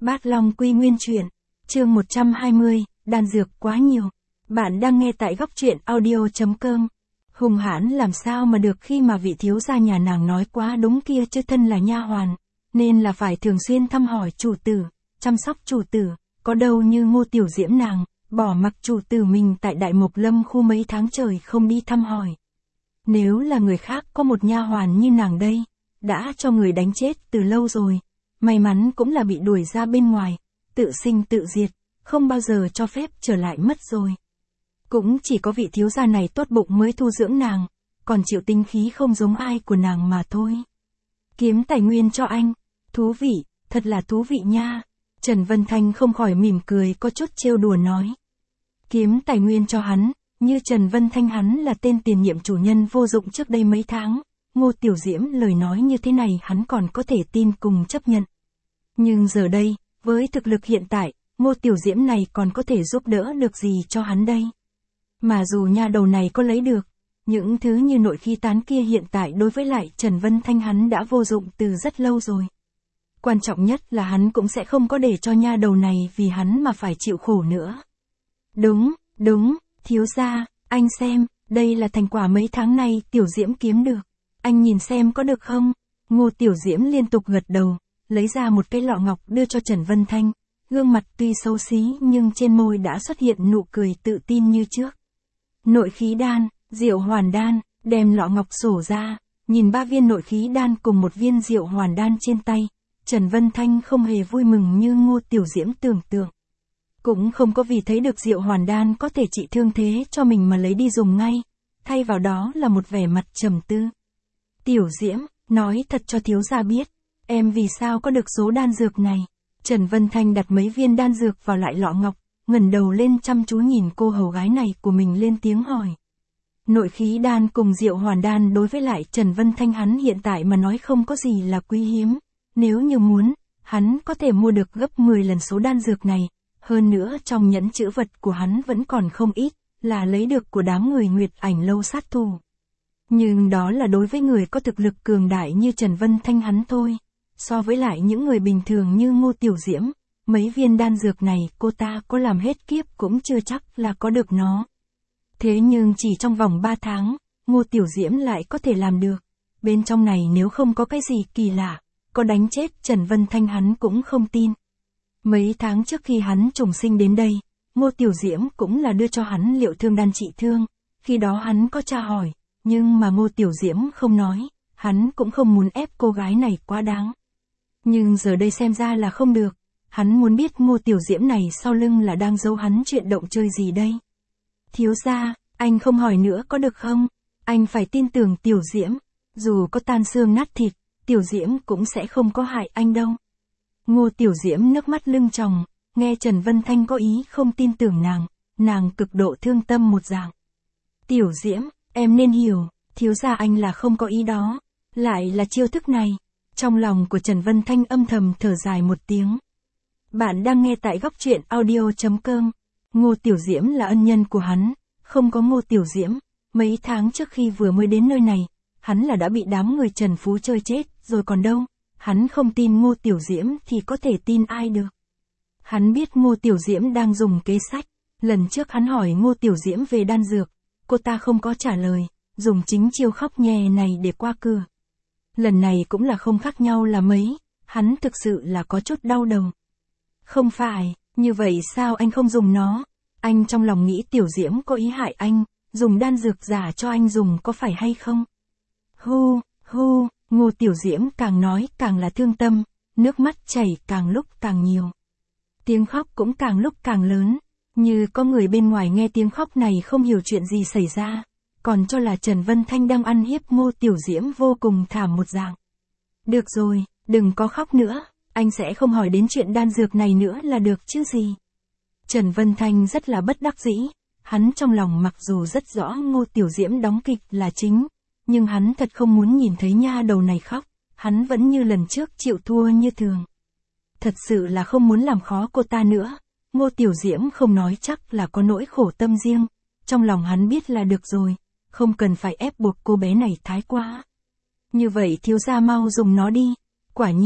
Bát Long Quy Nguyên Truyện, chương 120, đan dược quá nhiều. Bạn đang nghe tại góc truyện audio.com. Hùng hãn làm sao mà được khi mà vị thiếu gia nhà nàng nói quá đúng kia chứ, thân là nha hoàn, nên là phải thường xuyên thăm hỏi chủ tử, chăm sóc chủ tử, có đâu như Ngô Tiểu Diễm nàng, bỏ mặc chủ tử mình tại Đại Mộc Lâm khu mấy tháng trời không đi thăm hỏi. Nếu là người khác có một nha hoàn như nàng đây, đã cho người đánh chết từ lâu rồi, may mắn cũng là bị đuổi ra bên ngoài, tự sinh tự diệt, không bao giờ cho phép trở lại mất rồi. Cũng chỉ có vị thiếu gia này tốt bụng mới thu dưỡng nàng, còn chịu tính khí không giống ai của nàng mà thôi. Kiếm tài nguyên cho anh, thú vị, thật là thú vị nha. Trần Vân Thanh không khỏi mỉm cười có chút trêu đùa nói. Kiếm tài nguyên cho hắn, như Trần Vân Thanh hắn là tên tiền nhiệm chủ nhân vô dụng trước đây mấy tháng, Ngô Tiểu Diễm lời nói như thế này hắn còn có thể tin cùng chấp nhận. Nhưng giờ đây, với thực lực hiện tại, Ngô Tiểu Diễm này còn có thể giúp đỡ được gì cho hắn đây? Mà dù nha đầu này có lấy được, những thứ như nội khí tán kia hiện tại đối với lại Trần Vân Thanh hắn đã vô dụng từ rất lâu rồi. Quan trọng nhất là hắn cũng sẽ không có để cho nha đầu này vì hắn mà phải chịu khổ nữa. Đúng, thiếu gia, anh xem, đây là thành quả mấy tháng nay Tiểu Diễm kiếm được. Anh nhìn xem có được không? Ngô Tiểu Diễm liên tục gật đầu, lấy ra một cái lọ ngọc đưa cho Trần Vân Thanh. Gương mặt tuy xấu xí nhưng trên môi đã xuất hiện nụ cười tự tin như trước. Nội khí đan, Diệu Hoàn đan, đem lọ ngọc sổ ra, nhìn 3 viên nội khí đan cùng 1 viên Diệu Hoàn đan trên tay, Trần Vân Thanh không hề vui mừng như Ngô Tiểu Diễm tưởng tượng. Cũng không có vì thấy được Diệu Hoàn đan có thể trị thương thế cho mình mà lấy đi dùng ngay, thay vào đó là một vẻ mặt trầm tư. Tiểu Diễm, nói thật cho thiếu gia biết, em vì sao có được số đan dược này? Trần Vân Thanh đặt mấy viên đan dược vào lại lọ ngọc, ngẩng đầu lên chăm chú nhìn cô hầu gái này của mình lên tiếng hỏi. Nội khí đan cùng Diệu Hoàn đan đối với lại Trần Vân Thanh hắn hiện tại mà nói không có gì là quý hiếm, nếu như muốn, hắn có thể mua được gấp 10 lần số đan dược này, hơn nữa trong nhẫn chữ vật của hắn vẫn còn không ít, là lấy được của đám người Nguyệt Ảnh lâu sát thủ. Nhưng đó là đối với người có thực lực cường đại như Trần Vân Thanh hắn thôi. So với lại những người bình thường như Ngô Tiểu Diễm, mấy viên đan dược này cô ta có làm hết kiếp cũng chưa chắc là có được nó. Thế nhưng chỉ trong vòng 3 tháng, Ngô Tiểu Diễm lại có thể làm được. Bên trong này nếu không có cái gì kỳ lạ, có đánh chết Trần Vân Thanh hắn cũng không tin. Mấy tháng trước khi hắn trùng sinh đến đây, Ngô Tiểu Diễm cũng là đưa cho hắn liệu thương đan trị thương. Khi đó hắn có tra hỏi, nhưng mà Ngô Tiểu Diễm không nói, hắn cũng không muốn ép cô gái này quá đáng. Nhưng giờ đây xem ra là không được, hắn muốn biết Ngô Tiểu Diễm này sau lưng là đang giấu hắn chuyện động chơi gì đây. Thiếu gia, anh không hỏi nữa có được không? Anh phải tin tưởng Tiểu Diễm, dù có tan xương nát thịt, Tiểu Diễm cũng sẽ không có hại anh đâu. Ngô Tiểu Diễm nước mắt lưng tròng, nghe Trần Vân Thanh có ý không tin tưởng nàng cực độ thương tâm một dạng. Tiểu Diễm, em nên hiểu, thiếu gia anh là không có ý đó, lại là chiêu thức này. Trong lòng của Trần Vân Thanh âm thầm thở dài một tiếng. Bạn đang nghe tại góc truyện audio.com. Ngô Tiểu Diễm là ân nhân của hắn, không có Ngô Tiểu Diễm, mấy tháng trước khi vừa mới đến nơi này, hắn là đã bị đám người Trần Phú chơi chết, rồi còn đâu, hắn không tin Ngô Tiểu Diễm thì có thể tin ai được. Hắn biết Ngô Tiểu Diễm đang dùng kế sách, lần trước hắn hỏi Ngô Tiểu Diễm về đan dược, cô ta không có trả lời, dùng chính chiêu khóc nhè này để qua cửa. Lần này cũng là không khác nhau là mấy, hắn thực sự là có chút đau đầu. Không phải, như vậy sao anh không dùng nó? Anh trong lòng nghĩ Tiểu Diễm có ý hại anh, dùng đan dược giả cho anh dùng có phải hay không? Ngô Tiểu Diễm càng nói càng là thương tâm, nước mắt chảy càng lúc càng nhiều. Tiếng khóc cũng càng lúc càng lớn, như có người bên ngoài nghe tiếng khóc này không hiểu chuyện gì xảy ra. Còn cho là Trần Vân Thanh đang ăn hiếp Ngô Tiểu Diễm vô cùng thảm một dạng. Được rồi, đừng có khóc nữa, anh sẽ không hỏi đến chuyện đan dược này nữa là được chứ gì. Trần Vân Thanh rất là bất đắc dĩ, hắn trong lòng mặc dù rất rõ Ngô Tiểu Diễm đóng kịch là chính, nhưng hắn thật không muốn nhìn thấy nha đầu này khóc, hắn vẫn như lần trước chịu thua như thường. Thật sự là không muốn làm khó cô ta nữa, Ngô Tiểu Diễm không nói chắc là có nỗi khổ tâm riêng, trong lòng hắn biết là được rồi. Không cần phải ép buộc cô bé này thái quá. Như vậy thiếu gia mau dùng nó đi. Quả nhiên,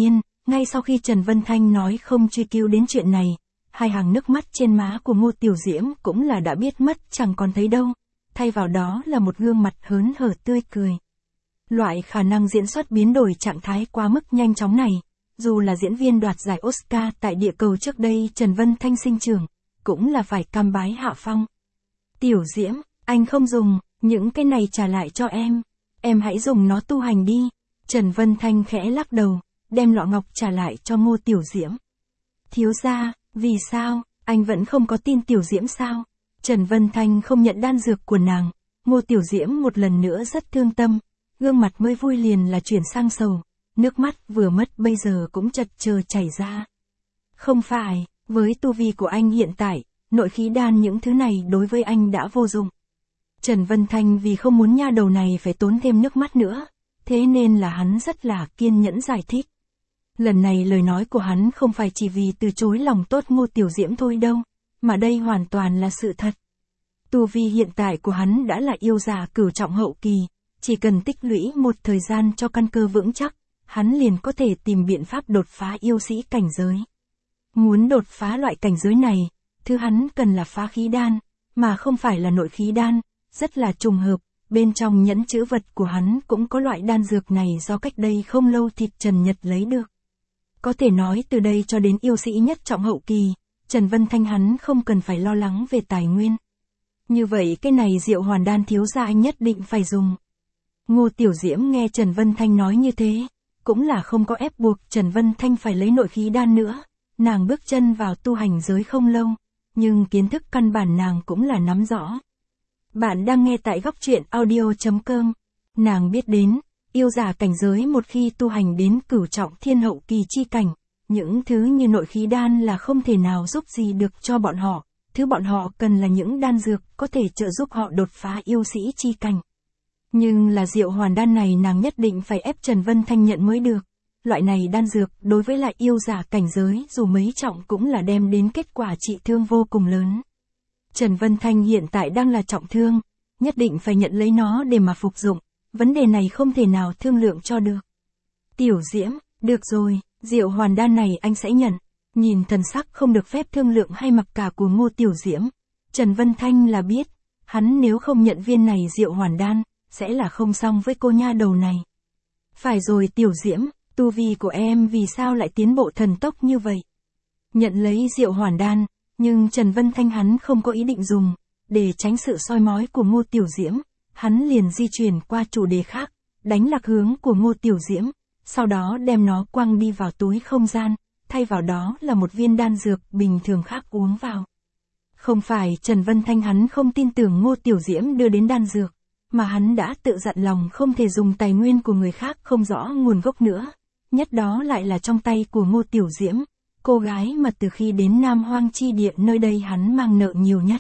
Ngay sau khi Trần Vân Thanh nói không truy cứu đến chuyện này, hai hàng nước mắt trên má của Ngô Tiểu Diễm cũng là đã biết mất chẳng còn thấy đâu, thay vào đó là một gương mặt hớn hở tươi cười. Loại khả năng diễn xuất biến đổi trạng thái quá mức nhanh chóng này, dù là diễn viên đoạt giải Oscar tại địa cầu trước đây Trần Vân Thanh sinh trưởng, cũng là phải cam bái hạ phong. Tiểu Diễm, anh không dùng, những cái này trả lại cho em hãy dùng nó tu hành đi. Trần Vân Thanh khẽ lắc đầu, đem lọ ngọc trả lại cho Ngô Tiểu Diễm. Thiếu gia, vì sao, anh vẫn không có tin Tiểu Diễm sao? Trần Vân Thanh không nhận đan dược của nàng, Ngô Tiểu Diễm một lần nữa rất thương tâm, gương mặt mới vui liền là chuyển sang sầu, nước mắt vừa mất bây giờ cũng chật chờ chảy ra. Không phải, với tu vi của anh hiện tại, nội khí đan những thứ này đối với anh đã vô dụng. Trần Vân Thanh vì không muốn nha đầu này phải tốn thêm nước mắt nữa, thế nên là hắn rất là kiên nhẫn giải thích. Lần này lời nói của hắn không phải chỉ vì từ chối lòng tốt Ngô Tiểu Diễm thôi đâu, mà đây hoàn toàn là sự thật. Tu vi hiện tại của hắn đã là yêu giả cửu trọng hậu kỳ, chỉ cần tích lũy một thời gian cho căn cơ vững chắc, hắn liền có thể tìm biện pháp đột phá yêu sĩ cảnh giới. Muốn đột phá loại cảnh giới này, thứ hắn cần là phá khí đan, mà không phải là nội khí đan, rất là trùng hợp, bên trong nhẫn chữ vật của hắn cũng có loại đan dược này do cách đây không lâu thịt Trần Nhật lấy được. Có thể nói từ đây cho đến yêu sĩ nhất trọng hậu kỳ, Trần Vân Thanh hắn không cần phải lo lắng về tài nguyên. Như vậy cái này Diệu Hoàn đan thiếu gia anh nhất định phải dùng. Ngô Tiểu Diễm nghe Trần Vân Thanh nói như thế, cũng là không có ép buộc Trần Vân Thanh phải lấy nội khí đan nữa, nàng bước chân vào tu hành giới không lâu, nhưng kiến thức căn bản nàng cũng là nắm rõ. Bạn đang nghe tại góc truyện audio.com, nàng biết đến, yêu giả cảnh giới một khi tu hành đến cửu trọng thiên hậu kỳ chi cảnh, những thứ như nội khí đan là không thể nào giúp gì được cho bọn họ, thứ bọn họ cần là những đan dược có thể trợ giúp họ đột phá yêu sĩ chi cảnh. Nhưng là Diệu Hoàn đan này nàng nhất định phải ép Trần Vân Thanh nhận mới được. Loại này đan dược đối với lại yêu giả cảnh giới dù mấy trọng cũng là đem đến kết quả trị thương vô cùng lớn. Trần Vân Thanh hiện tại đang là trọng thương, nhất định phải nhận lấy nó để mà phục dụng, vấn đề này không thể nào thương lượng cho được. Tiểu Diễm, được rồi, Diệu Hoàn đan này anh sẽ nhận. Nhìn thần sắc không được phép thương lượng hay mặc cả của Ngô Tiểu Diễm, Trần Vân Thanh là biết, hắn nếu không nhận viên này Diệu Hoàn đan, sẽ là không xong với cô nha đầu này. Phải rồi Tiểu Diễm, tu vi của em vì sao lại tiến bộ thần tốc như vậy? Nhận lấy Diệu Hoàn đan, nhưng Trần Vân Thanh hắn không có ý định dùng, để tránh sự soi mói của Ngô Tiểu Diễm, hắn liền di chuyển qua chủ đề khác, đánh lạc hướng của Ngô Tiểu Diễm, sau đó đem nó quăng đi vào túi không gian, thay vào đó là một viên đan dược bình thường khác uống vào. Không phải Trần Vân Thanh hắn không tin tưởng Ngô Tiểu Diễm đưa đến đan dược, mà hắn đã tự dặn lòng không thể dùng tài nguyên của người khác không rõ nguồn gốc nữa, nhất đó lại là trong tay của Ngô Tiểu Diễm, cô gái mà từ khi đến Nam Hoang chi địa nơi đây hắn mang nợ nhiều nhất.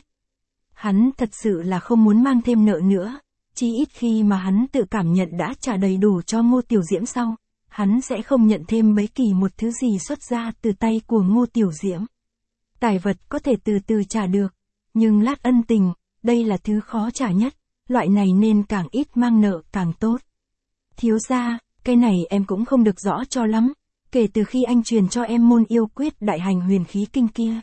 Hắn thật sự là không muốn mang thêm nợ nữa, chỉ ít khi mà hắn tự cảm nhận đã trả đầy đủ cho Ngô Tiểu Diễm sau, hắn sẽ không nhận thêm bất kỳ một thứ gì xuất ra từ tay của Ngô Tiểu Diễm. Tài vật có thể từ từ trả được, nhưng lát ân tình, đây là thứ khó trả nhất, loại này nên càng ít mang nợ càng tốt. Thiếu gia, cái này em cũng không được rõ cho lắm, kể từ khi anh truyền cho em môn yêu quyết đại hành huyền khí kinh kia.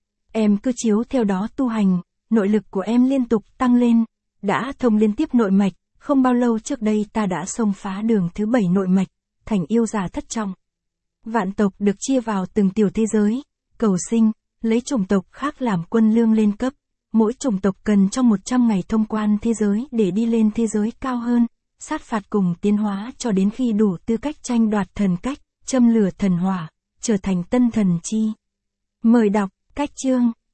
Em cứ chiếu theo đó tu hành, nội lực của em liên tục tăng lên, đã thông liên tiếp nội mạch, không bao lâu trước đây ta đã xông phá đường thứ 7 nội mạch, thành yêu giả thất trọng. Vạn tộc được chia vào từng tiểu thế giới, cầu sinh, lấy chủng tộc khác làm quân lương lên cấp, mỗi chủng tộc cần trong 100 ngày thông quan thế giới để đi lên thế giới cao hơn, sát phạt cùng tiến hóa cho đến khi đủ tư cách tranh đoạt thần cách, châm lửa thần hỏa, trở thành tân thần chi. Mời đọc, cách chương.